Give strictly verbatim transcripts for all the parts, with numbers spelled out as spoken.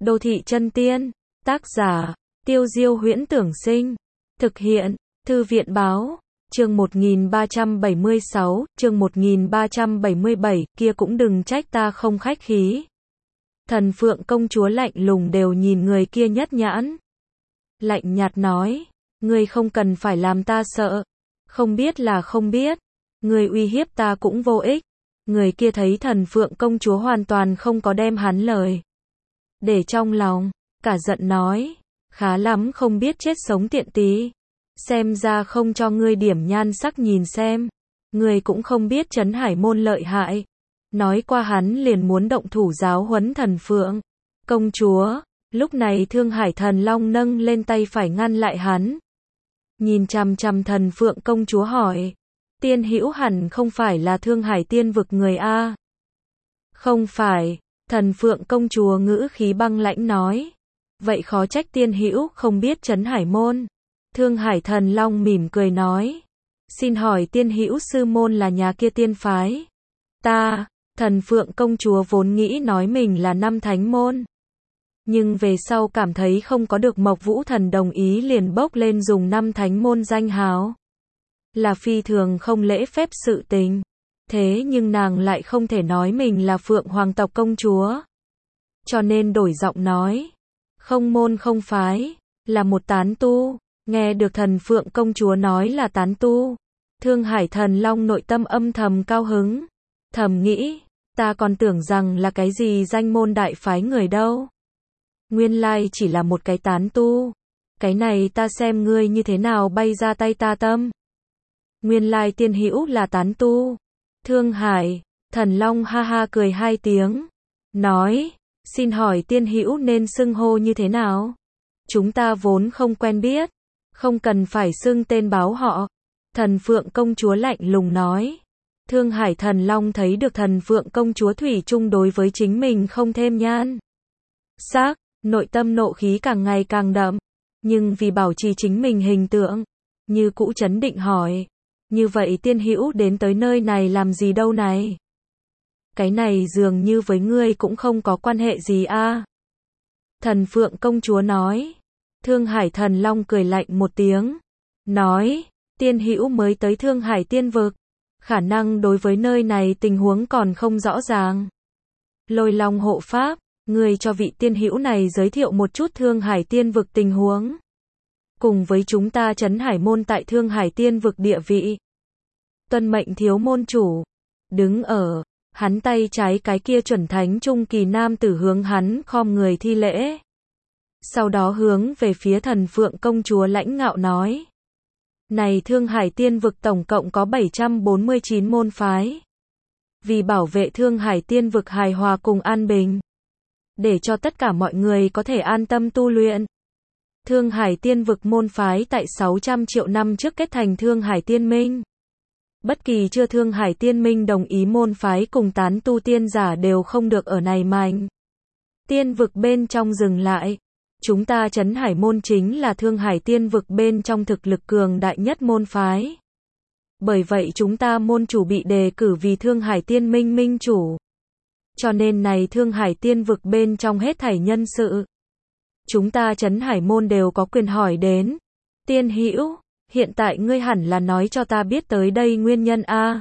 Đô thị chân tiên, tác giả, Tiêu Diêu Huyễn Tưởng Sinh, thực hiện, Thư viện Báo, chương một nghìn ba trăm bảy mươi sáu, chương một nghìn ba trăm bảy mươi bảy, kia cũng đừng trách ta không khách khí. Thần Phượng công chúa lạnh lùng đều nhìn người kia nhất nhãn. Lạnh nhạt nói, ngươi không cần phải làm ta sợ, không biết là không biết, ngươi uy hiếp ta cũng vô ích. Người kia thấy Thần Phượng công chúa hoàn toàn không có đem hắn lời để trong lòng, cả giận nói, khá lắm không biết chết sống tiện tí, xem ra không cho ngươi điểm nhan sắc nhìn xem, ngươi cũng không biết Trấn Hải môn lợi hại. Nói qua hắn liền muốn động thủ giáo huấn Thần Phượng công chúa. Lúc này Thương Hải Thần Long nâng lên tay phải ngăn lại hắn, nhìn chằm chằm Thần Phượng công chúa hỏi, tiên hữu hẳn không phải là Thương Hải tiên vực người a? Không phải, Thần Phượng công chúa ngữ khí băng lãnh nói, vậy khó trách tiên hữu không biết Trấn Hải môn. Thương Hải Thần Long mỉm cười nói, xin hỏi tiên hữu sư môn là nhà kia tiên phái? Ta, Thần Phượng công chúa vốn nghĩ nói mình là năm thánh môn, nhưng về sau cảm thấy không có được Mộc Vũ Thần đồng ý liền bốc lên dùng năm thánh môn danh hào, là phi thường không lễ phép sự tình. Thế nhưng nàng lại không thể nói mình là Phượng Hoàng tộc công chúa, cho nên đổi giọng nói, không môn không phái, là một tán tu. Nghe được Thần Phượng công chúa nói là tán tu, Thương Hải Thần Long nội tâm âm thầm cao hứng, thầm nghĩ, ta còn tưởng rằng là cái gì danh môn đại phái người đâu, nguyên lai chỉ là một cái tán tu. Cái này ta xem ngươi như thế nào bay ra tay ta tâm. Nguyên lai tiên hữu là tán tu. Thương Hải Thần Long ha ha cười hai tiếng, nói, xin hỏi tiên hữu nên xưng hô như thế nào? Chúng ta vốn không quen biết, không cần phải xưng tên báo họ. Thần Phượng công chúa lạnh lùng nói. Thương Hải Thần Long thấy được Thần Phượng công chúa thủy chung đối với chính mình không thêm nhan sắc, nội tâm nộ khí càng ngày càng đậm, nhưng vì bảo trì chính mình hình tượng, như cũ trấn định hỏi, như vậy tiên hữu đến tới nơi này làm gì đâu này? Cái này dường như với ngươi cũng không có quan hệ gì a. Thần Phượng công chúa nói. Thương Hải Thần Long cười lạnh một tiếng, nói, tiên hữu mới tới Thương Hải tiên vực, khả năng đối với nơi này tình huống còn không rõ ràng. Lôi Long hộ pháp, ngươi cho vị tiên hữu này giới thiệu một chút Thương Hải tiên vực tình huống, cùng với chúng ta Trấn Hải môn tại Thương Hải tiên vực địa vị. Tuân mệnh thiếu môn chủ. Đứng ở hắn tay trái cái kia chuẩn thánh trung kỳ nam tử hướng hắn khom người thi lễ, sau đó hướng về phía Thần Phượng công chúa lãnh ngạo nói, này Thương Hải tiên vực tổng cộng có bảy trăm bốn mươi chín môn phái. Vì bảo vệ Thương Hải tiên vực hài hòa cùng an bình, để cho tất cả mọi người có thể an tâm tu luyện, Thương Hải tiên vực môn phái tại sáu trăm triệu năm trước kết thành Thương Hải tiên minh. Bất kỳ chưa Thương Hải tiên minh đồng ý môn phái cùng tán tu tiên giả đều không được ở này mạnh tiên vực bên trong dừng lại. Chúng ta Trấn Hải môn chính là Thương Hải tiên vực bên trong thực lực cường đại nhất môn phái. Bởi vậy chúng ta môn chủ bị đề cử vì Thương Hải tiên minh minh chủ. Cho nên này Thương Hải tiên vực bên trong hết thảy nhân sự, chúng ta Trấn Hải môn đều có quyền hỏi đến. Tiên hữu, hiện tại ngươi hẳn là nói cho ta biết tới đây nguyên nhân a.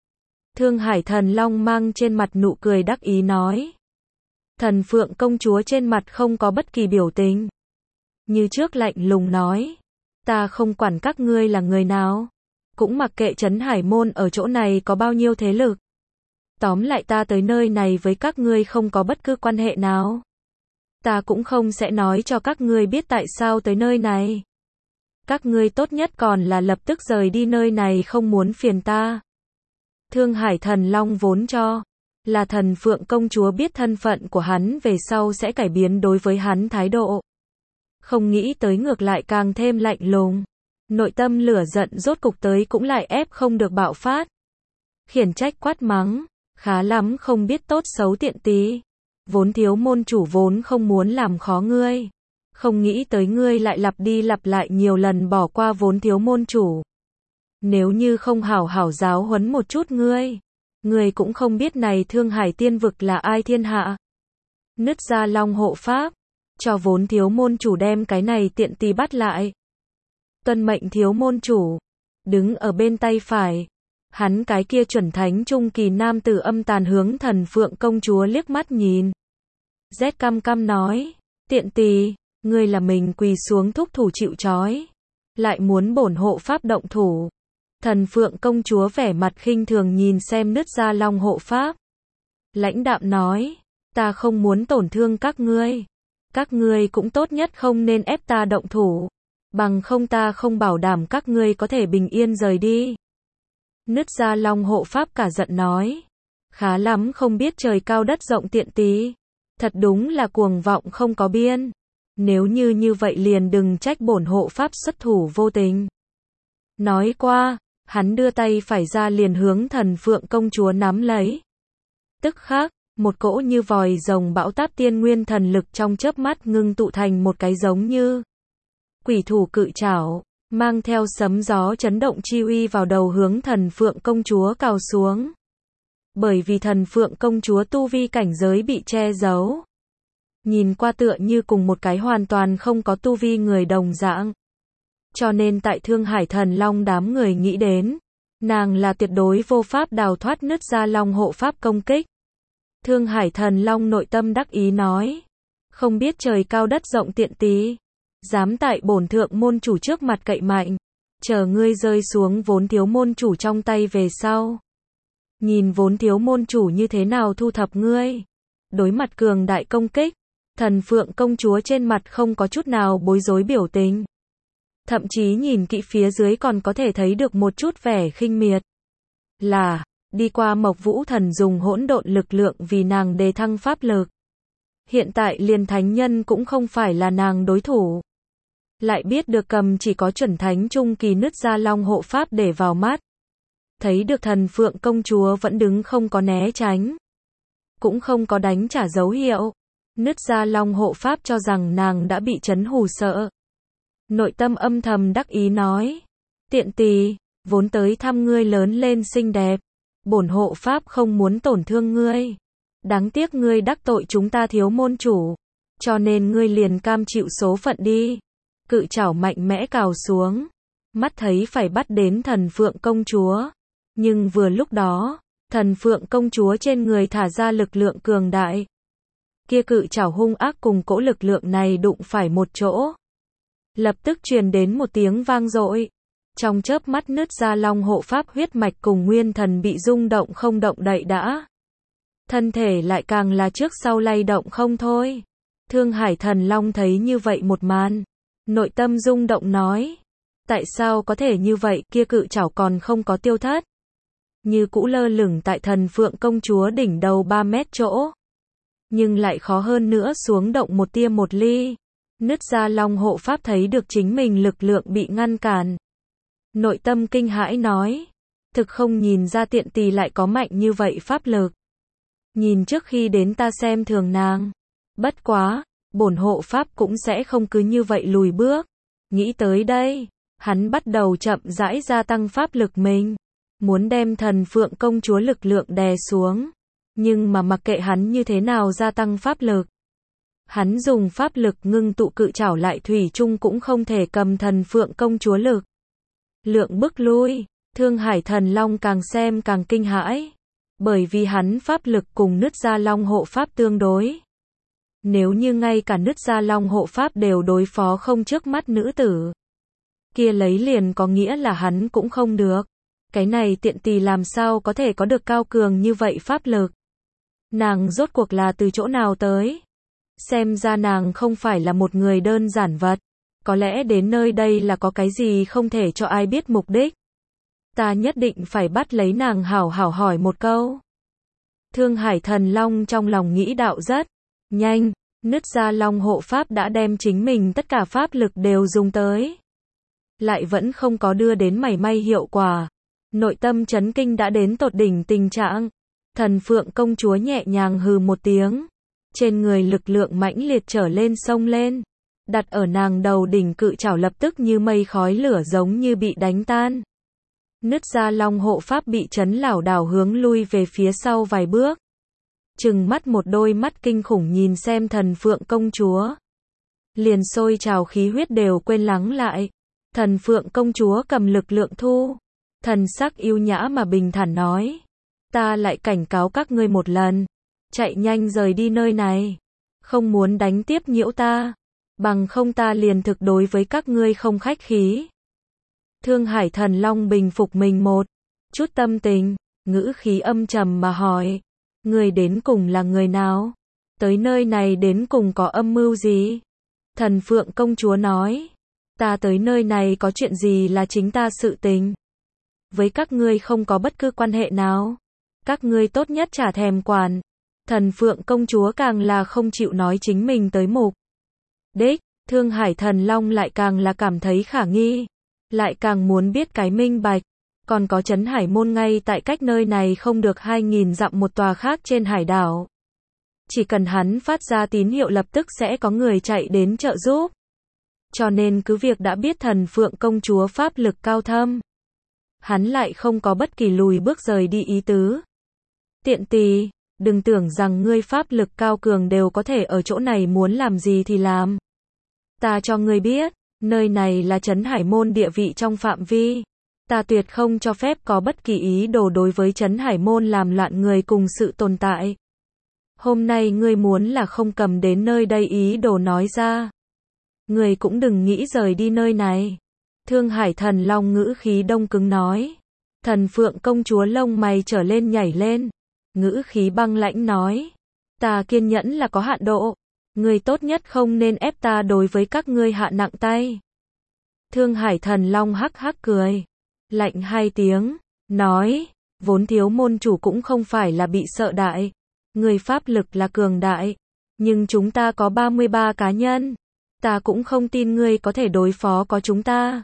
Thương Hải Thần Long mang trên mặt nụ cười đắc ý nói. Thần Phượng công chúa trên mặt không có bất kỳ biểu tình, như trước lạnh lùng nói, ta không quản các ngươi là người nào, cũng mặc kệ Trấn Hải môn ở chỗ này có bao nhiêu thế lực. Tóm lại ta tới nơi này với các ngươi không có bất cứ quan hệ nào. Ta cũng không sẽ nói cho các ngươi biết tại sao tới nơi này. Các ngươi tốt nhất còn là lập tức rời đi nơi này, không muốn phiền ta. Thương Hải Thần Long vốn cho là Thần Phượng công chúa biết thân phận của hắn về sau sẽ cải biến đối với hắn thái độ, không nghĩ tới ngược lại càng thêm lạnh lùng. Nội tâm lửa giận rốt cục tới cũng lại ép không được bạo phát, khiển trách quát mắng, khá lắm không biết tốt xấu tiện tí, vốn thiếu môn chủ vốn không muốn làm khó ngươi, không nghĩ tới ngươi lại lặp đi lặp lại nhiều lần bỏ qua vốn thiếu môn chủ. Nếu như không hảo hảo giáo huấn một chút ngươi, ngươi cũng không biết này Thương Hải tiên vực là ai thiên hạ. Nứt ra Long hộ pháp, cho vốn thiếu môn chủ đem cái này tiện tì bắt lại. Tuân mệnh thiếu môn chủ. Đứng ở bên tay phải, hắn cái kia chuẩn thánh trung kỳ nam tử âm tàn hướng Thần Phượng công chúa liếc mắt nhìn. Rét căm căm nói, tiện tì, ngươi là mình quỳ xuống thúc thủ chịu trói, lại muốn bổn hộ pháp động thủ. Thần Phượng công chúa vẻ mặt khinh thường nhìn xem nứt ra long hộ pháp. Lãnh đạm nói, ta không muốn tổn thương các ngươi. Các ngươi cũng tốt nhất không nên ép ta động thủ. Bằng không ta không bảo đảm các ngươi có thể bình yên rời đi. Nứt ra long hộ pháp cả giận nói. Khá lắm không biết trời cao đất rộng tiện tí. Thật đúng là cuồng vọng không có biên. Nếu như như vậy liền đừng trách bổn hộ pháp xuất thủ vô tình. Nói qua, hắn đưa tay phải ra liền hướng Thần Phượng công chúa nắm lấy. Tức khắc, một cỗ như vòi rồng bão táp tiên nguyên thần lực trong chớp mắt ngưng tụ thành một cái giống như quỷ thủ cự trảo, mang theo sấm gió chấn động chi uy vào đầu hướng Thần Phượng công chúa cào xuống. Bởi vì Thần Phượng công chúa tu vi cảnh giới bị che giấu, nhìn qua tựa như cùng một cái hoàn toàn không có tu vi người đồng dạng. Cho nên tại Thương Hải Thần Long đám người nghĩ đến, nàng là tuyệt đối vô pháp đào thoát nứt ra long hộ pháp công kích. Thương Hải Thần Long nội tâm đắc ý nói, không biết trời cao đất rộng tiện tí, dám tại bổn thượng môn chủ trước mặt cậy mạnh, chờ ngươi rơi xuống vốn thiếu môn chủ trong tay về sau. Nhìn vốn thiếu môn chủ như thế nào thu thập ngươi. Đối mặt cường đại công kích, Thần Phượng công chúa trên mặt không có chút nào bối rối biểu tình. Thậm chí nhìn kỹ phía dưới còn có thể thấy được một chút vẻ khinh miệt. Là, đi qua Mộc Vũ Thần dùng hỗn độn lực lượng vì nàng đề thăng pháp lực. Hiện tại liền thánh nhân cũng không phải là nàng đối thủ. Lại biết được cầm chỉ có chuẩn thánh trung kỳ nứt ra long hộ pháp để vào mắt. Thấy được Thần Phượng công chúa vẫn đứng không có né tránh. Cũng không có đánh trả dấu hiệu. Nứt ra long hộ pháp cho rằng nàng đã bị chấn hù sợ. Nội tâm âm thầm đắc ý nói. Tiện tì, vốn tới thăm ngươi lớn lên xinh đẹp. Bổn hộ pháp không muốn tổn thương ngươi. Đáng tiếc ngươi đắc tội chúng ta thiếu môn chủ. Cho nên ngươi liền cam chịu số phận đi. Cự chảo mạnh mẽ cào xuống. Mắt thấy phải bắt đến Thần Phượng công chúa. Nhưng vừa lúc đó, Thần Phượng công chúa trên người thả ra lực lượng cường đại. Kia cự chảo hung ác cùng cỗ lực lượng này đụng phải một chỗ. Lập tức truyền đến một tiếng vang dội. Trong chớp mắt nứt ra long hộ pháp huyết mạch cùng nguyên thần bị rung động không động đậy đã. Thân thể lại càng là trước sau lay động không thôi. Thương Hải Thần Long thấy như vậy một màn. Nội tâm rung động nói. Tại sao có thể như vậy, kia cự chảo còn không có tiêu thất. Như cũ lơ lửng tại Thần Phượng công chúa đỉnh đầu ba mét chỗ. Nhưng lại khó hơn nữa xuống động một tia một ly. Nứt ra long hộ pháp thấy được chính mình lực lượng bị ngăn cản. Nội tâm kinh hãi nói. Thực không nhìn ra tiện tì lại có mạnh như vậy pháp lực. Nhìn trước khi đến ta xem thường nàng. Bất quá, bổn hộ pháp cũng sẽ không cứ như vậy lùi bước. Nghĩ tới đây, hắn bắt đầu chậm rãi gia tăng pháp lực mình. Muốn đem Thần Phượng công chúa lực lượng đè xuống. Nhưng mà mặc kệ hắn như thế nào gia tăng pháp lực. Hắn dùng pháp lực ngưng tụ cự chảo lại thủy chung cũng không thể cầm Thần Phượng công chúa lực. Lượng bức lui, Thương Hải Thần Long càng xem càng kinh hãi. Bởi vì hắn pháp lực cùng nứt ra long hộ pháp tương đối. Nếu như ngay cả nứt ra long hộ pháp đều đối phó không trước mắt nữ tử. Kia lấy liền có nghĩa là hắn cũng không được. Cái này tiện tì làm sao có thể có được cao cường như vậy pháp lực. Nàng rốt cuộc là từ chỗ nào tới? Xem ra nàng không phải là một người đơn giản vật. Có lẽ đến nơi đây là có cái gì không thể cho ai biết mục đích. Ta nhất định phải bắt lấy nàng hảo hảo hỏi một câu. Thương Hải Thần Long trong lòng nghĩ đạo rất nhanh. Nứt ra long hộ pháp đã đem chính mình tất cả pháp lực đều dùng tới. Lại vẫn không có đưa đến mảy may hiệu quả. Nội tâm chấn kinh đã đến tột đỉnh tình trạng. Thần Phượng công chúa nhẹ nhàng hừ một tiếng. Trên người lực lượng mãnh liệt trở lên sông lên. Đặt ở nàng đầu đỉnh cự chảo lập tức như mây khói lửa giống như bị đánh tan. Nứt ra long hộ pháp bị chấn lảo đảo hướng lui về phía sau vài bước. Trừng mắt một đôi mắt kinh khủng nhìn xem Thần Phượng công chúa. liền sôi trào khí huyết đều quên lắng lại. Thần Phượng công chúa cầm lực lượng thu, thần sắc yêu nhã mà bình thản nói, ta lại cảnh cáo các ngươi một lần, chạy nhanh rời đi nơi này, không muốn đánh tiếp nhiễu ta, bằng không ta liền thực đối với các ngươi không khách khí. Thương Hải Thần Long bình phục mình một chút tâm tình, ngữ khí âm trầm mà hỏi, người đến cùng là người nào? Tới nơi này đến cùng có âm mưu gì? Thần Phượng công chúa nói, ta tới nơi này có chuyện gì là chính ta sự tình. Với các ngươi không có bất cứ quan hệ nào. Các ngươi tốt nhất chả thèm quản. Thần Phượng công chúa càng là không chịu nói chính mình tới mục đích. Thương Hải Thần Long lại càng là cảm thấy khả nghi, lại càng muốn biết cái minh bạch. Còn có Trấn Hải Môn ngay tại cách nơi này không được hai nghìn dặm một tòa khác trên hải đảo. Chỉ cần hắn phát ra tín hiệu lập tức sẽ có người chạy đến trợ giúp. Cho nên cứ việc đã biết Thần Phượng công chúa pháp lực cao thâm, hắn lại không có bất kỳ lùi bước rời đi ý tứ. Tiện tỳ, đừng tưởng rằng ngươi pháp lực cao cường đều có thể ở chỗ này muốn làm gì thì làm. Ta cho ngươi biết, nơi này là Trấn Hải Môn địa vị trong phạm vi. Ta tuyệt không cho phép có bất kỳ ý đồ đối với Trấn Hải Môn làm loạn người cùng sự tồn tại. Hôm nay ngươi muốn là không cầm đến nơi đây ý đồ nói ra, ngươi cũng đừng nghĩ rời đi nơi này. Thương Hải Thần Long ngữ khí đông cứng nói. Thần Phượng công chúa lông mày trở lên nhảy lên, ngữ khí băng lãnh nói, ta kiên nhẫn là có hạn độ, ngươi tốt nhất không nên ép ta đối với các ngươi hạ nặng tay. Thương Hải Thần Long hắc hắc cười, lạnh hai tiếng, nói, vốn thiếu môn chủ cũng không phải là bị sợ đại, người pháp lực là cường đại, nhưng chúng ta có ba mươi ba cá nhân, ta cũng không tin ngươi có thể đối phó có chúng ta.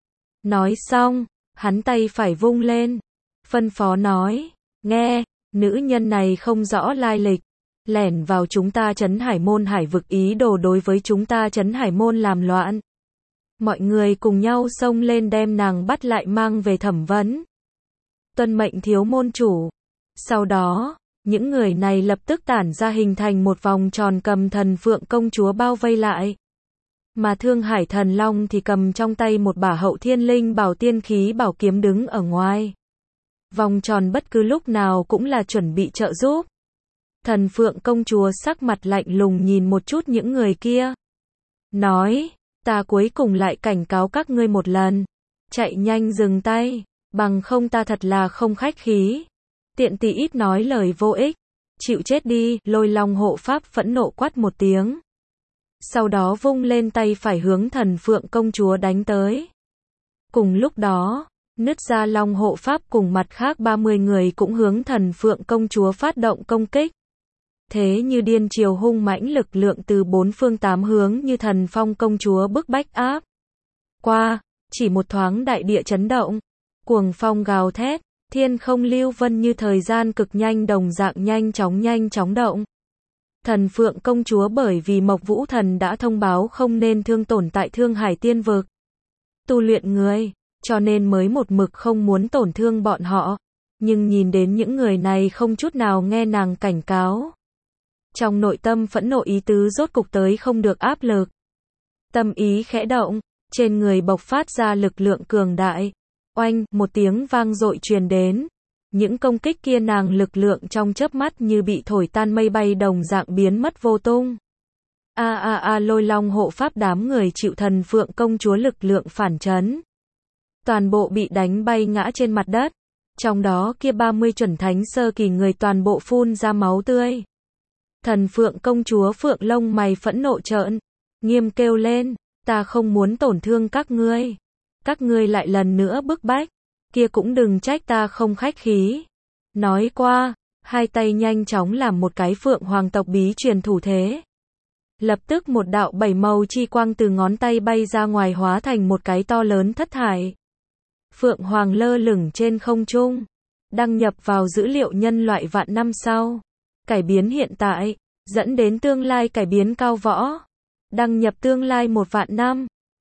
Nói xong, hắn tay phải vung lên, phân phó nói, nghe, nữ nhân này không rõ lai lịch, lẻn vào chúng ta Trấn Hải Môn hải vực ý đồ đối với chúng ta Trấn Hải Môn làm loạn. Mọi người cùng nhau xông lên đem nàng bắt lại mang về thẩm vấn. Tuân mệnh thiếu môn chủ. Sau đó, những người này lập tức tản ra hình thành một vòng tròn cầm Thần Phượng công chúa bao vây lại. Mà Thương Hải Thần Long thì cầm trong tay một bả Hậu Thiên Linh Bảo tiên khí bảo kiếm đứng ở ngoài. Vòng tròn bất cứ lúc nào cũng là chuẩn bị trợ giúp. Thần Phượng công chúa sắc mặt lạnh lùng nhìn một chút những người kia. Nói, ta cuối cùng lại cảnh cáo các ngươi một lần. Chạy nhanh dừng tay, bằng không ta thật là không khách khí. Tiện tỳ ít nói lời vô ích. Chịu chết đi, Lôi Long hộ pháp phẫn nộ quát một tiếng. Sau đó vung lên tay phải hướng Thần Phượng công chúa đánh tới. Cùng lúc đó, nứt ra Long hộ pháp cùng mặt khác ba mươi người cũng hướng Thần Phượng công chúa phát động công kích. Thế như điên triều hung mãnh lực lượng từ bốn phương tám hướng như thần phong công chúa bức bách áp qua, chỉ một thoáng đại địa chấn động, cuồng phong gào thét, thiên không lưu vân như thời gian cực nhanh đồng dạng nhanh chóng nhanh chóng động. Thần Phượng công chúa bởi vì Mộc Vũ Thần đã thông báo không nên thương tổn tại Thương Hải Tiên vực tu luyện người, cho nên mới một mực không muốn tổn thương bọn họ, nhưng nhìn đến những người này không chút nào nghe nàng cảnh cáo. Trong nội tâm phẫn nộ ý tứ rốt cục tới không được áp lực. Tâm ý khẽ động, trên người bộc phát ra lực lượng cường đại. Oanh, một tiếng vang dội truyền đến. Những công kích kia nàng lực lượng trong chớp mắt như bị thổi tan mây bay đồng dạng biến mất vô tung. A a a Lôi Long hộ pháp đám người chịu Thần Phượng công chúa lực lượng phản chấn. Toàn bộ bị đánh bay ngã trên mặt đất. Trong đó kia ba mươi chuẩn thánh sơ kỳ người toàn bộ phun ra máu tươi. Thần Phượng công chúa Phượng lông mày phẫn nộ trợn, nghiêm kêu lên, ta không muốn tổn thương các ngươi. Các ngươi lại lần nữa bức bách, kia cũng đừng trách ta không khách khí. Nói qua, hai tay nhanh chóng làm một cái Phượng hoàng tộc bí truyền thủ thế. Lập tức một đạo bảy màu chi quang từ ngón tay bay ra ngoài hóa thành một cái to lớn thất thải. Phượng hoàng lơ lửng trên không trung, đăng nhập vào dữ liệu nhân loại vạn năm sau. Cải biến hiện tại, dẫn đến tương lai cải biến cao võ. Đăng nhập tương lai một vạn năm.